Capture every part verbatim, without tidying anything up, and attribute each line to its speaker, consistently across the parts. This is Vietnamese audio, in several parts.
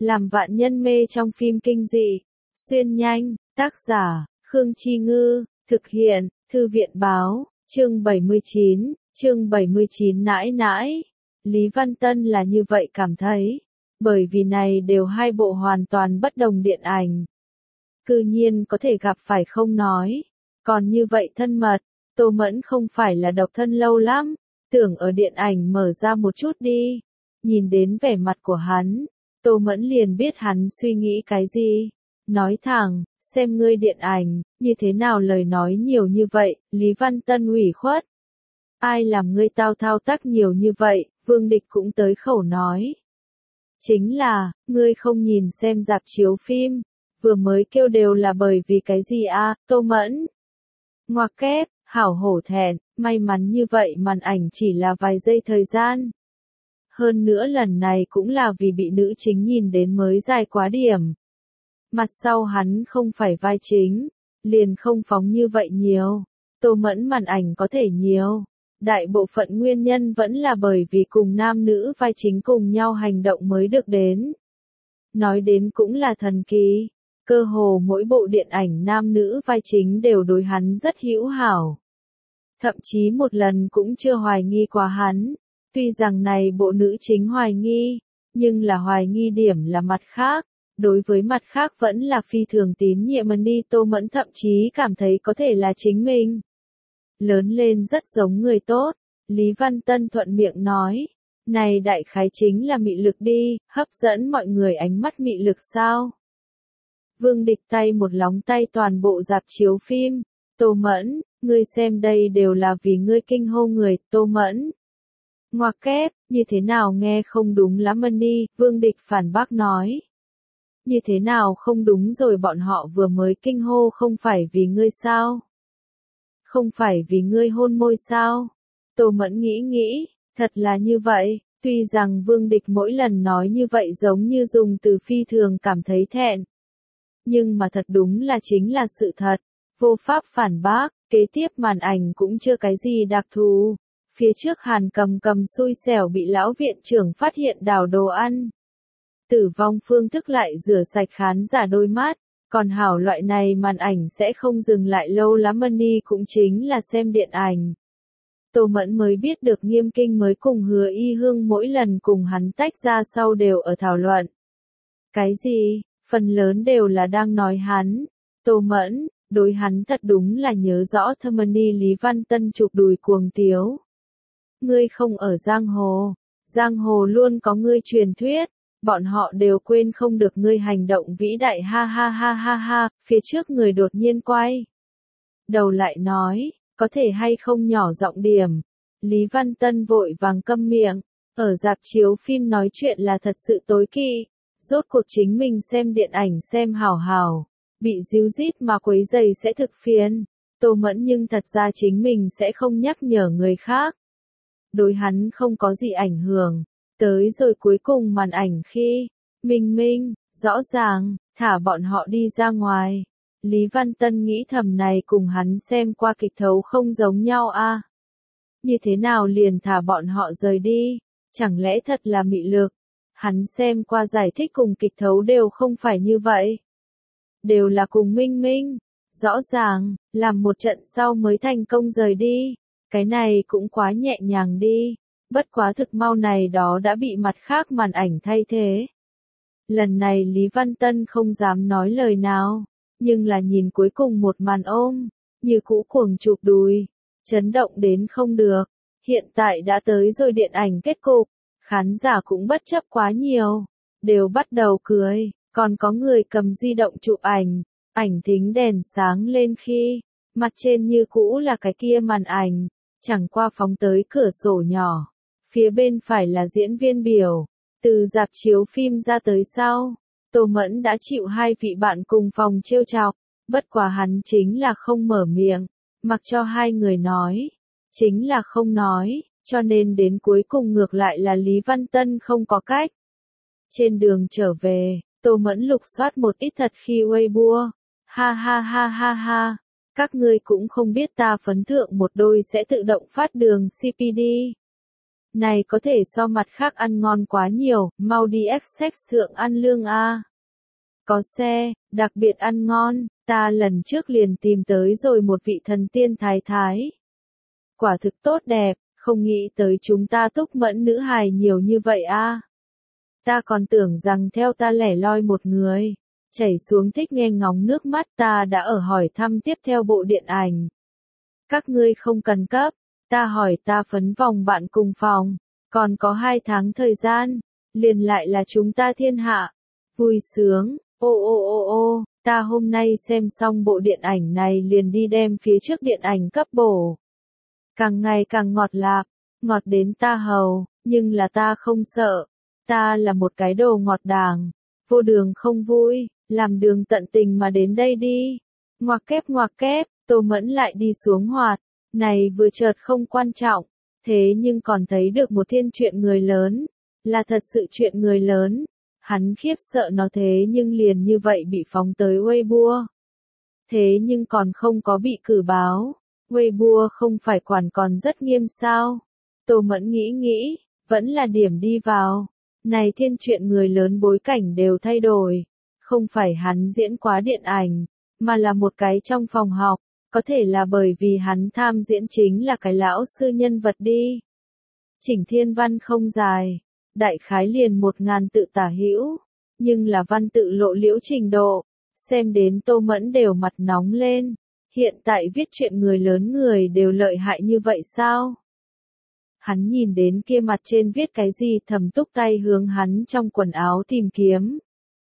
Speaker 1: làm vạn nhân mê trong phim kinh dị. Xuyên nhanh, tác giả, Khương Chi Ngư, thực hiện, Thư viện Báo, chương bảy mươi chín, chương bảy mươi chín nãi nãi. Lý Văn Tân là như vậy cảm thấy, bởi vì này đều hai bộ hoàn toàn bất đồng điện ảnh. Cư nhiên có thể gặp phải không nói, còn như vậy thân mật, Tô Mẫn không phải là độc thân lâu lắm, tưởng ở điện ảnh mở ra một chút đi. Nhìn đến vẻ mặt của hắn, Tô Mẫn liền biết hắn suy nghĩ cái gì. Nói thẳng, xem ngươi điện ảnh, như thế nào lời nói nhiều như vậy, Lý Văn Tân ủy khuất. Ai làm ngươi tao thao tác nhiều như vậy, Vương Địch cũng tới khẩu nói. Chính là, ngươi không nhìn xem rạp chiếu phim, vừa mới kêu đều là bởi vì cái gì a? Tô Mẫn. Ngoặc kép, hảo hổ thẹn, may mắn như vậy màn ảnh chỉ là vài giây thời gian. Hơn nữa lần này cũng là vì bị nữ chính nhìn đến mới dài quá điểm. Mặt sau hắn không phải vai chính, liền không phóng như vậy nhiều. Tô Mẫn màn ảnh có thể nhiều. Đại bộ phận nguyên nhân vẫn là bởi vì cùng nam nữ vai chính cùng nhau hành động mới được đến. Nói đến cũng là thần kỳ. Cơ hồ mỗi bộ điện ảnh nam nữ vai chính đều đối hắn rất hữu hảo. Thậm chí một lần cũng chưa hoài nghi qua hắn. Tuy rằng này bộ nữ chính hoài nghi, nhưng là hoài nghi điểm là mặt khác. Đối với mặt khác vẫn là phi thường tín nhiệm đi. Tô Mẫn thậm chí cảm thấy có thể là chính mình. Lớn lên rất giống người tốt, Lý Văn Tân thuận miệng nói. Này đại khái chính là mị lực đi, hấp dẫn mọi người ánh mắt mị lực sao? Vương Địch tay một lóng tay toàn bộ rạp chiếu phim. Tô Mẫn, ngươi xem đây đều là vì ngươi kinh hô người, Tô Mẫn. Ngoặc kép, như thế nào nghe không đúng lắm đi, Vương Địch phản bác nói. Như thế nào không đúng rồi, bọn họ vừa mới kinh hô không phải vì ngươi sao? Không phải vì ngươi hôn môi sao? Tô Mẫn nghĩ nghĩ, thật là như vậy, tuy rằng Vương Địch mỗi lần nói như vậy giống như dùng từ phi thường cảm thấy thẹn. Nhưng mà thật đúng là chính là sự thật, vô pháp phản bác, kế tiếp màn ảnh cũng chưa cái gì đặc thù. Phía trước Hàn Cầm Cầm xui xẻo bị lão viện trưởng phát hiện đào đồ ăn. Tử vong phương thức lại rửa sạch khán giả đôi mắt, còn hảo loại này màn ảnh sẽ không dừng lại lâu lắm đi, cũng chính là xem điện ảnh. Tô Mẫn mới biết được Nghiêm Kinh mới cùng Hứa Y Hương mỗi lần cùng hắn tách ra sau đều ở thảo luận. Cái gì? Phần lớn đều là đang nói hắn. Tô Mẫn, đối hắn thật đúng là nhớ rõ thâm đi. Lý Văn Tân chụp đùi cuồng tiếu. Ngươi không ở giang hồ, giang hồ luôn có ngươi truyền thuyết. Bọn họ đều quên không được ngươi hành động vĩ đại, ha ha ha ha ha. Phía trước người đột nhiên quay đầu lại nói, có thể hay không nhỏ giọng điểm. Lý Văn Tân vội vàng câm miệng, ở rạp chiếu phim nói chuyện là thật sự tối kỵ. Rốt cuộc chính mình xem điện ảnh xem hào hào, bị díu dít mà quấy giày sẽ thực phiền. Tô Mẫn nhưng thật ra chính mình sẽ không nhắc nhở người khác. Đối hắn không có gì ảnh hưởng. Tới rồi cuối cùng màn ảnh khi, Minh Minh, rõ ràng, thả bọn họ đi ra ngoài. Lý Văn Tân nghĩ thầm này cùng hắn xem qua kịch thấu không giống nhau a. Như thế nào liền thả bọn họ rời đi, chẳng lẽ thật là mị lực? Hắn xem qua giải thích cùng kịch thấu đều không phải như vậy. Đều là cùng Minh Minh, rõ ràng, làm một trận sau mới thành công rời đi. Cái này cũng quá nhẹ nhàng đi. Bất quá thực mau này đó đã bị mặt khác màn ảnh thay thế. Lần này Lý Văn Tân không dám nói lời nào, nhưng là nhìn cuối cùng một màn ôm, như cũ cuồng chụp đùi, chấn động đến không được. Hiện tại đã tới rồi điện ảnh kết cục, khán giả cũng bất chấp quá nhiều, đều bắt đầu cười, còn có người cầm di động chụp ảnh, ảnh thính đèn sáng lên khi, mặt trên như cũ là cái kia màn ảnh, chẳng qua phóng tới cửa sổ nhỏ. Phía bên phải là diễn viên biểu, từ rạp chiếu phim ra tới sau, Tô Mẫn đã chịu hai vị bạn cùng phòng trêu chọc, bất quá hắn chính là không mở miệng, mặc cho hai người nói, chính là không nói, cho nên đến cuối cùng ngược lại là Lý Văn Tân không có cách. Trên đường trở về, Tô Mẫn lục soát một ít thật khi Weibo, ha ha ha ha ha, các ngươi cũng không biết ta phấn thượng một đôi sẽ tự động phát đường xê pê đi. Này có thể so mặt khác ăn ngon quá nhiều, mau đi Essex thượng ăn lương a. Có xe, đặc biệt ăn ngon, ta lần trước liền tìm tới rồi một vị thần tiên thái thái. Quả thực tốt đẹp, không nghĩ tới chúng ta Túc Mẫn nữ hài nhiều như vậy a. Ta còn tưởng rằng theo ta lẻ loi một người, chảy xuống thích nghe ngóng nước mắt. Ta đã ở hỏi thăm tiếp theo bộ điện ảnh. Các ngươi không cần cấp, ta hỏi ta phấn vòng bạn cùng phòng, còn có hai tháng thời gian, liền lại là chúng ta thiên hạ. Vui sướng, ô ô ô ô, ta hôm nay xem xong bộ điện ảnh này liền đi đem phía trước điện ảnh cấp bổ. Càng ngày càng ngọt lạp, ngọt đến ta hầu, nhưng là ta không sợ. Ta là một cái đồ ngọt đàng, vô đường không vui, làm đường tận tình mà đến đây đi. Ngoặc kép ngoặc kép, Tô Mẫn lại đi xuống hoạt, này vừa chợt không quan trọng, thế nhưng còn thấy được một thiên chuyện người lớn, là thật sự chuyện người lớn. Hắn khiếp sợ nó thế nhưng liền như vậy bị phóng tới Weibo. Thế nhưng còn không có bị cử báo, Weibo không phải quản còn rất nghiêm sao. Tô Mẫn nghĩ nghĩ, vẫn là điểm đi vào. Này thiên chuyện người lớn bối cảnh đều thay đổi, không phải hắn diễn quá điện ảnh, mà là một cái trong phòng học, có thể là bởi vì hắn tham diễn chính là cái lão sư nhân vật đi. Chỉnh thiên văn không dài, đại khái liền một ngàn tự tả hữu, nhưng là văn tự lộ liễu trình độ, xem đến Tô Mẫn đều mặt nóng lên. Hiện tại viết chuyện người lớn người đều lợi hại như vậy sao? Hắn nhìn đến kia mặt trên viết cái gì thầm túc tay hướng hắn trong quần áo tìm kiếm.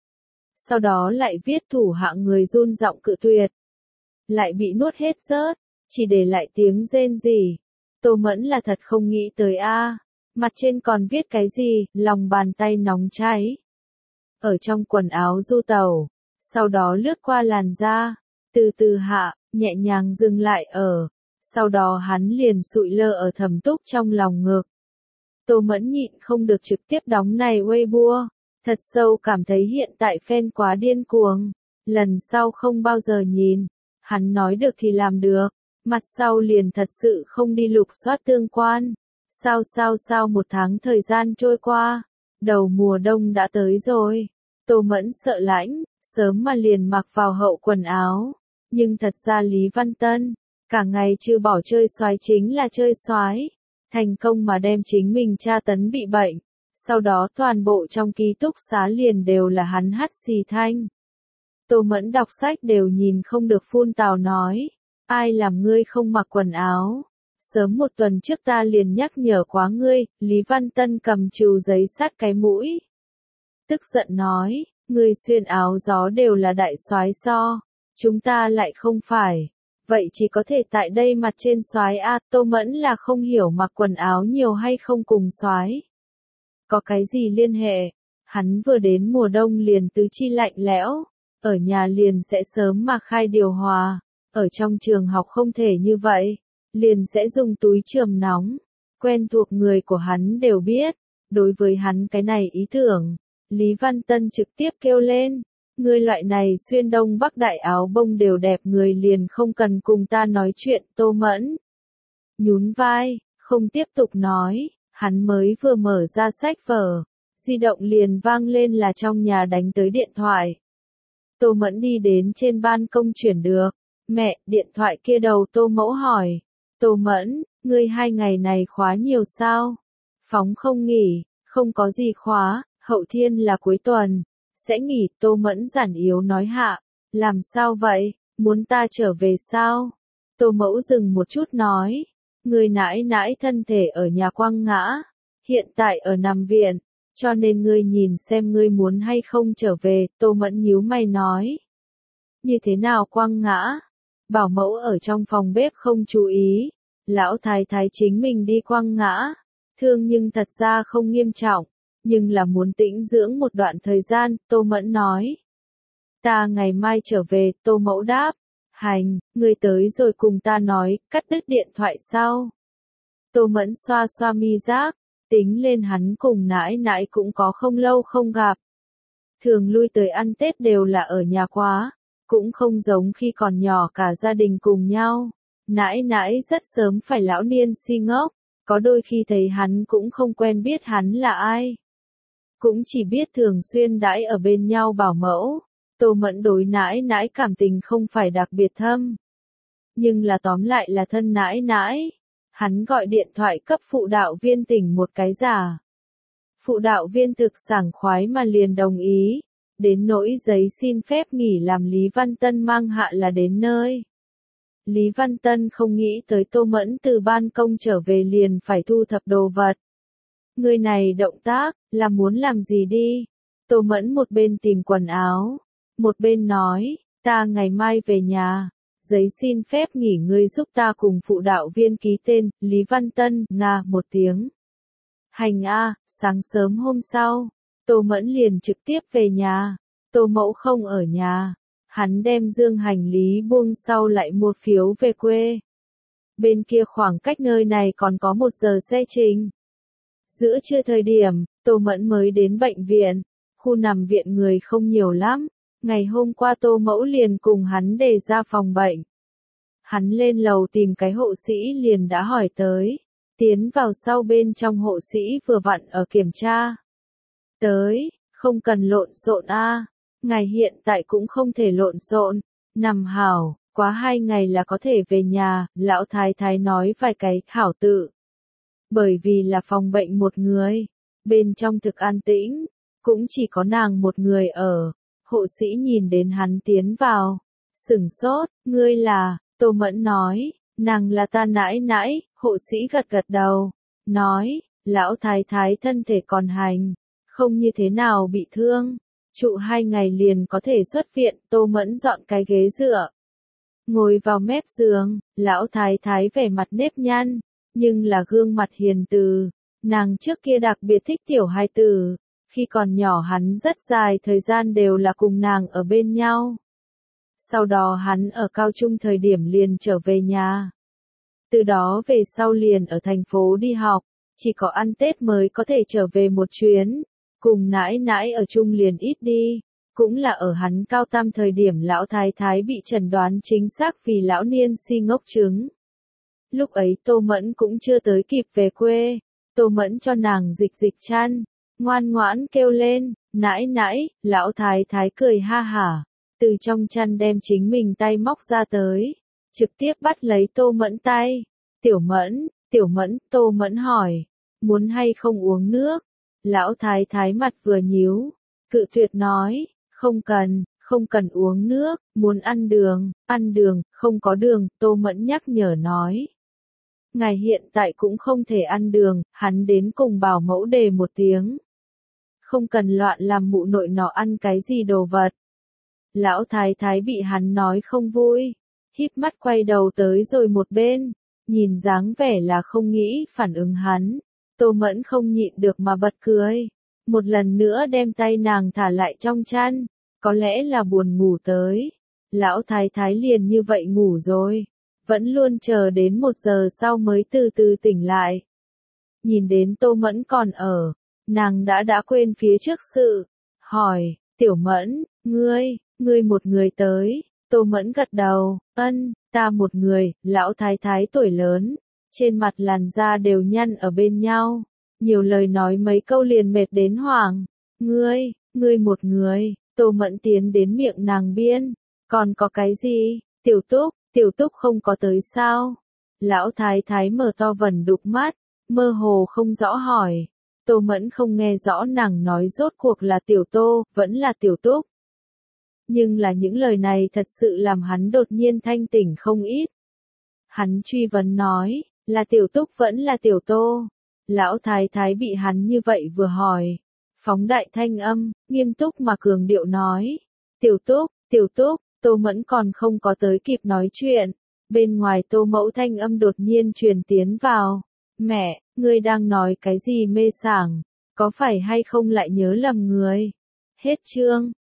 Speaker 1: Sau đó lại viết thủ hạ người run giọng cự tuyệt. Lại bị nuốt hết rớt, chỉ để lại tiếng rên rỉ. Tô Mẫn là thật không nghĩ tới a. Mặt trên còn viết cái gì, lòng bàn tay nóng cháy. Ở trong quần áo du tàu, sau đó lướt qua làn da, từ từ hạ, nhẹ nhàng dừng lại ở. Sau đó hắn liền sụi lơ ở thầm túc trong lòng ngực. Tô Mẫn nhịn không được trực tiếp đóng này Weibo, thật sâu cảm thấy hiện tại fan quá điên cuồng, lần sau không bao giờ nhìn. Hắn nói được thì làm được, mặt sau liền thật sự không đi lục soát tương quan. Sao sao sao một tháng thời gian trôi qua, đầu mùa đông đã tới rồi. Tô Mẫn sợ lãnh, sớm mà liền mặc vào hậu quần áo, nhưng thật ra Lý Văn Tân cả ngày chưa bỏ chơi soái chính là chơi soái, thành công mà đem chính mình tra tấn bị bệnh, sau đó toàn bộ trong ký túc xá liền đều là hắn hắt xì thanh. Tô Mẫn đọc sách đều nhìn không được phun tào nói, ai làm ngươi không mặc quần áo, sớm một tuần trước ta liền nhắc nhở quá ngươi. Lý Văn Tân cầm chùu giấy sát cái mũi, tức giận nói, ngươi xuyên áo gió đều là đại soái so, chúng ta lại không phải. Vậy chỉ có thể tại đây mặt trên soái a. Tô Mẫn là không hiểu mặc quần áo nhiều hay không cùng soái có cái gì liên hệ. Hắn vừa đến mùa đông liền tứ chi lạnh lẽo, ở nhà liền sẽ sớm mà khai điều hòa, ở trong trường học không thể như vậy, liền sẽ dùng túi chườm nóng. Quen thuộc người của hắn đều biết, đối với hắn cái này ý tưởng, Lý Văn Tân trực tiếp kêu lên. Người loại này xuyên đông bắc đại áo bông đều đẹp người liền không cần cùng ta nói chuyện. Tô Mẫn nhún vai, không tiếp tục nói, hắn mới vừa mở ra sách vở, di động liền vang lên là trong nhà đánh tới điện thoại. Tô Mẫn đi đến trên ban công chuyển được, mẹ, điện thoại kia đầu Tô Mẫu hỏi, Tô Mẫn, ngươi hai ngày này khóa nhiều sao? Phóng không nghỉ, không có gì khóa, hậu thiên là cuối tuần. Sẽ nghỉ. Tô Mẫn giản yếu nói hạ, làm sao vậy, muốn ta trở về sao? Tô Mẫu dừng một chút nói, người nãi nãi thân thể ở nhà quăng ngã, hiện tại ở nằm viện, cho nên ngươi nhìn xem ngươi muốn hay không trở về. Tô Mẫn nhíu mày nói, như thế nào quăng ngã? Bảo mẫu ở trong phòng bếp không chú ý, lão thái thái chính mình đi quăng ngã, thương nhưng thật ra không nghiêm trọng. Nhưng là muốn tĩnh dưỡng một đoạn thời gian. Tô Mẫn nói, ta ngày mai trở về. Tô Mẫu đáp, hành, ngươi tới rồi cùng ta nói, cắt đứt điện thoại sau. Tô Mẫn xoa xoa mi giác, tính lên hắn cùng nãi nãi cũng có không lâu không gặp. Thường lui tới ăn Tết đều là ở nhà quá, cũng không giống khi còn nhỏ cả gia đình cùng nhau. Nãi nãi rất sớm phải lão niên si ngốc, Có đôi khi thấy hắn cũng không quen biết hắn là ai. Cũng chỉ biết thường xuyên đãi ở bên nhau bảo mẫu. Tô Mẫn đối nãi nãi cảm tình không phải đặc biệt thâm. Nhưng là tóm lại là thân nãi nãi. Hắn gọi điện thoại cấp phụ đạo viên tỉnh một cái giả. Phụ đạo viên thực sảng khoái mà liền đồng ý. Đến nỗi giấy xin phép nghỉ làm Lý Văn Tân mang hạ là đến nơi. Lý Văn Tân không nghĩ tới Tô Mẫn từ ban công trở về liền phải thu thập đồ vật. Người này động tác, là muốn làm gì đi? Tô Mẫn một bên tìm quần áo, một bên nói, ta ngày mai về nhà, giấy xin phép nghỉ ngươi giúp ta cùng phụ đạo viên ký tên, Lý Văn Tân, nga, một tiếng. Hành a, sáng sớm hôm sau, Tô Mẫn liền trực tiếp về nhà, Tô Mẫu không ở nhà, hắn đem dương hành lý buông sau lại mua phiếu về quê. Bên kia khoảng cách nơi này còn có một giờ xe trình. Giữa trưa thời điểm, Tô Mẫn mới đến bệnh viện, khu nằm viện người không nhiều lắm, ngày hôm qua Tô Mẫu liền cùng hắn đề ra phòng bệnh. Hắn lên lầu tìm cái hộ sĩ liền đã hỏi tới, tiến vào sau bên trong hộ sĩ vừa vặn ở kiểm tra. Tới, không cần lộn xộn a, ngài hiện tại cũng không thể lộn xộn, nằm hảo, quá hai ngày là có thể về nhà, lão thái thái nói vài cái hảo tự. Bởi vì là phòng bệnh một người, bên trong thực an tĩnh, cũng chỉ có nàng một người ở, hộ sĩ nhìn đến hắn tiến vào, sửng sốt, ngươi là, Tô Mẫn nói, nàng là ta nãi nãi, hộ sĩ gật gật đầu, nói, lão thái thái thân thể còn hành, không như thế nào bị thương, trụ hai ngày liền có thể xuất viện, Tô Mẫn dọn cái ghế dựa. Ngồi vào mép giường, lão thái thái vẻ mặt nếp nhăn, nhưng là gương mặt hiền từ, nàng trước kia đặc biệt thích tiểu hài tử, khi còn nhỏ hắn rất dài thời gian đều là cùng nàng ở bên nhau. Sau đó hắn ở cao trung thời điểm liền trở về nhà. Từ đó về sau liền ở thành phố đi học, chỉ có ăn Tết mới có thể trở về một chuyến, cùng nãi nãi ở chung liền ít đi, cũng là ở hắn cao tam thời điểm lão thái thái bị chẩn đoán chính xác vì lão niên si ngốc chứng. Lúc ấy Tô Mẫn cũng chưa tới kịp về quê, Tô Mẫn cho nàng dịch dịch chăn, ngoan ngoãn kêu lên, nãi nãi, lão thái thái cười ha hả, từ trong chăn đem chính mình tay móc ra tới, trực tiếp bắt lấy Tô Mẫn tay, tiểu Mẫn, tiểu Mẫn, Tô Mẫn hỏi, muốn hay không uống nước, lão thái thái mặt vừa nhíu, cự tuyệt nói, không cần, không cần uống nước, muốn ăn đường, ăn đường, không có đường, Tô Mẫn nhắc nhở nói. Ngài hiện tại cũng không thể ăn đường, hắn đến cùng bảo mẫu đề một tiếng. Không cần loạn làm mụ nội nọ ăn cái gì đồ vật. Lão thái thái bị hắn nói không vui, híp mắt quay đầu tới rồi một bên, nhìn dáng vẻ là không nghĩ phản ứng hắn. Tô Mẫn không nhịn được mà bật cười, một lần nữa đem tay nàng thả lại trong chăn, có lẽ là buồn ngủ tới. Lão thái thái liền như vậy ngủ rồi, vẫn luôn chờ đến một giờ sau mới từ từ tỉnh lại. Nhìn đến Tô Mẫn còn ở, nàng đã đã quên phía trước sự, hỏi, tiểu Mẫn, ngươi, ngươi một người tới, Tô Mẫn gật đầu, ân, ta một người, lão thái thái tuổi lớn, trên mặt làn da đều nhăn ở bên nhau, nhiều lời nói mấy câu liền mệt đến hoảng, ngươi, ngươi một người, Tô Mẫn tiến đến miệng nàng biên, còn có cái gì, tiểu Túc, tiểu Túc không có tới sao? Lão thái thái mở to vẩn đục mắt, mơ hồ không rõ hỏi, Tô Mẫn không nghe rõ nàng nói rốt cuộc là tiểu Tô, vẫn là tiểu Túc. Nhưng là những lời này thật sự làm hắn đột nhiên thanh tỉnh không ít. Hắn truy vấn nói, là tiểu Túc vẫn là tiểu Tô. Lão thái thái bị hắn như vậy vừa hỏi, phóng đại thanh âm, nghiêm túc mà cường điệu nói, tiểu Túc, tiểu Túc, Tô Mẫn còn không có tới kịp nói chuyện, bên ngoài Tô Mẫu thanh âm đột nhiên truyền tiến vào, mẹ, ngươi đang nói cái gì mê sảng, có phải hay không lại nhớ lầm người. Hết chương.